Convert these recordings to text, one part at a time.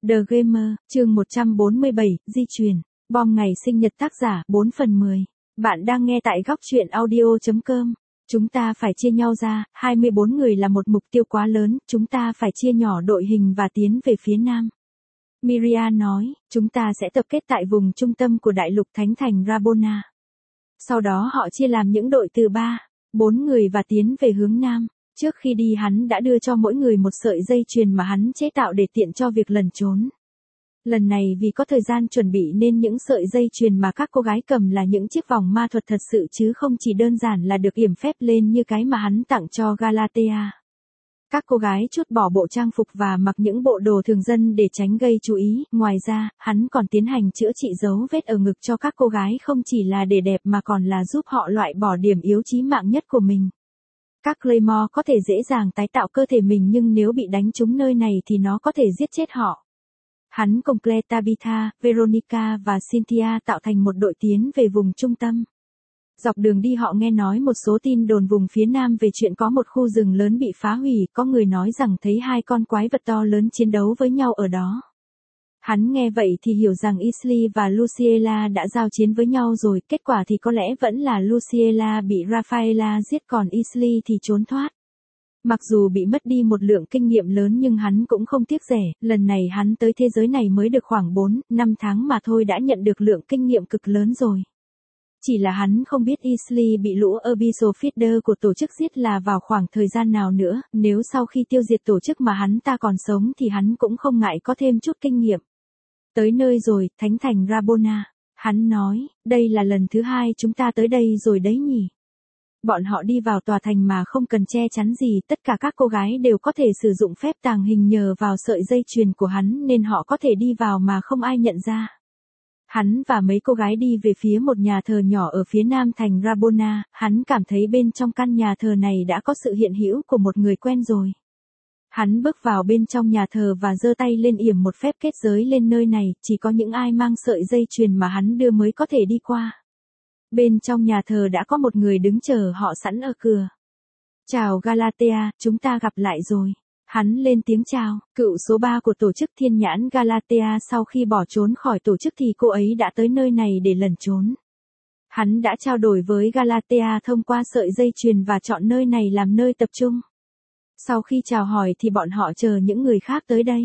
The Gamer, chương 147, di truyền, bom ngày sinh nhật tác giả, 4/10. Bạn đang nghe tại góc truyện audio.com. Chúng ta phải chia nhau ra, 24 người là một mục tiêu quá lớn, chúng ta phải chia nhỏ đội hình và tiến về phía nam. Miria nói, chúng ta sẽ tập kết tại vùng trung tâm của đại lục thánh thành Rabona. Sau đó họ chia làm những đội từ 3, 4 người và tiến về hướng nam. Trước khi đi hắn đã đưa cho mỗi người một sợi dây chuyền mà hắn chế tạo để tiện cho việc lẩn trốn. Lần này vì có thời gian chuẩn bị nên những sợi dây chuyền mà các cô gái cầm là những chiếc vòng ma thuật thật sự chứ không chỉ đơn giản là được yểm phép lên như cái mà hắn tặng cho Galatea. Các cô gái trút bỏ bộ trang phục và mặc những bộ đồ thường dân để tránh gây chú ý. Ngoài ra, hắn còn tiến hành chữa trị dấu vết ở ngực cho các cô gái không chỉ là để đẹp mà còn là giúp họ loại bỏ điểm yếu chí mạng nhất của mình. Các Claymore có thể dễ dàng tái tạo cơ thể mình nhưng nếu bị đánh trúng nơi này thì nó có thể giết chết họ. Hắn cùng Claire, Tabitha, Veronica và Cynthia tạo thành một đội tiến về vùng trung tâm. Dọc đường đi họ nghe nói một số tin đồn vùng phía nam về chuyện có một khu rừng lớn bị phá hủy, có người nói rằng thấy hai con quái vật to lớn chiến đấu với nhau ở đó. Hắn nghe vậy thì hiểu rằng Isley và Luciella đã giao chiến với nhau rồi, kết quả thì có lẽ vẫn là Luciella bị Rafaela giết còn Isley thì trốn thoát. Mặc dù bị mất đi một lượng kinh nghiệm lớn nhưng hắn cũng không tiếc rẻ, lần này hắn tới thế giới này mới được khoảng 4-5 tháng mà thôi đã nhận được lượng kinh nghiệm cực lớn rồi. Chỉ là hắn không biết Isley bị lũ Abyssal Feeder của tổ chức giết là vào khoảng thời gian nào nữa, nếu sau khi tiêu diệt tổ chức mà hắn ta còn sống thì hắn cũng không ngại có thêm chút kinh nghiệm. Tới nơi rồi, thánh thành Rabona. Hắn nói, đây là lần thứ 2 chúng ta tới đây rồi đấy nhỉ. Bọn họ đi vào tòa thành mà không cần che chắn gì, tất cả các cô gái đều có thể sử dụng phép tàng hình nhờ vào sợi dây chuyền của hắn nên họ có thể đi vào mà không ai nhận ra. Hắn và mấy cô gái đi về phía một nhà thờ nhỏ ở phía nam thành Rabona, hắn cảm thấy bên trong căn nhà thờ này đã có sự hiện hữu của một người quen rồi. Hắn bước vào bên trong nhà thờ và giơ tay lên yểm một phép kết giới lên nơi này, chỉ có những ai mang sợi dây chuyền mà hắn đưa mới có thể đi qua. Bên trong nhà thờ đã có một người đứng chờ họ sẵn ở cửa. Chào Galatea, chúng ta gặp lại rồi. Hắn lên tiếng chào, cựu số 3 của tổ chức Thiên Nhãn Galatea sau khi bỏ trốn khỏi tổ chức thì cô ấy đã tới nơi này để lẩn trốn. Hắn đã trao đổi với Galatea thông qua sợi dây chuyền và chọn nơi này làm nơi tập trung. Sau khi chào hỏi thì bọn họ chờ những người khác tới đây.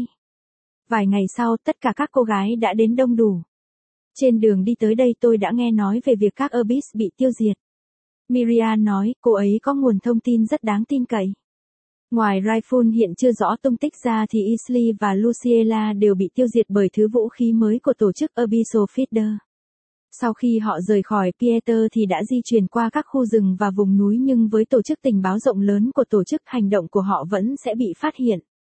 Vài ngày sau tất cả các cô gái đã đến đông đủ. Trên đường đi tới đây tôi đã nghe nói về việc các Abyss bị tiêu diệt. Miria nói, cô ấy có nguồn thông tin rất đáng tin cậy. Ngoài Raifun hiện chưa rõ tung tích ra thì Isley và Luciella đều bị tiêu diệt bởi thứ vũ khí mới của tổ chức Abyssal Feeder. Sau khi họ rời khỏi Pieter thì đã di chuyển qua các khu rừng và vùng núi nhưng với tổ chức tình báo rộng lớn của tổ chức hành động của họ vẫn sẽ bị phát hiện.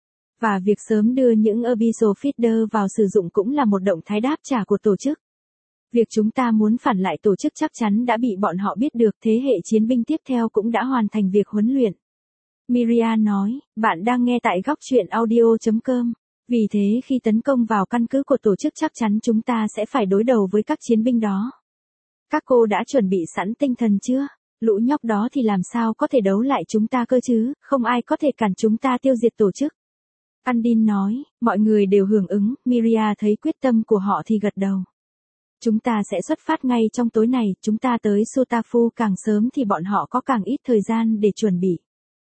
Và việc sớm đưa những Abyssal Feeder vào sử dụng cũng là một động thái đáp trả của tổ chức. Việc chúng ta muốn phản lại tổ chức chắc chắn đã bị bọn họ biết được, thế hệ chiến binh tiếp theo cũng đã hoàn thành việc huấn luyện. Miria nói, bạn đang nghe tại góc truyện audio.com. Vì thế khi tấn công vào căn cứ của tổ chức chắc chắn chúng ta sẽ phải đối đầu với các chiến binh đó. Các cô đã chuẩn bị sẵn tinh thần chưa? Lũ nhóc đó thì làm sao có thể đấu lại chúng ta cơ chứ, không ai có thể cản chúng ta tiêu diệt tổ chức. Andin nói, mọi người đều hưởng ứng, Miria thấy quyết tâm của họ thì gật đầu. Chúng ta sẽ xuất phát ngay trong tối này, chúng ta tới Sutafu càng sớm thì bọn họ có càng ít thời gian để chuẩn bị.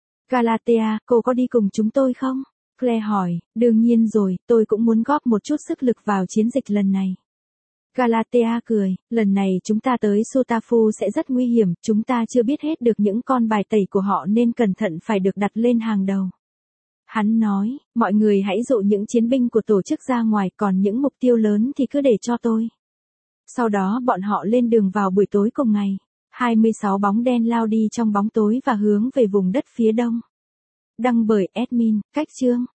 Galatea, cô có đi cùng chúng tôi không? Claire hỏi, đương nhiên rồi, tôi cũng muốn góp một chút sức lực vào chiến dịch lần này. Galatea cười, lần này chúng ta tới Sutafu sẽ rất nguy hiểm, chúng ta chưa biết hết được những con bài tẩy của họ nên cẩn thận phải được đặt lên hàng đầu. Hắn nói, mọi người hãy dụ những chiến binh của tổ chức ra ngoài, còn những mục tiêu lớn thì cứ để cho tôi. Sau đó bọn họ lên đường vào buổi tối cùng ngày. 26 bóng đen lao đi trong bóng tối và hướng về vùng đất phía đông. Đăng bởi admin, cách chương.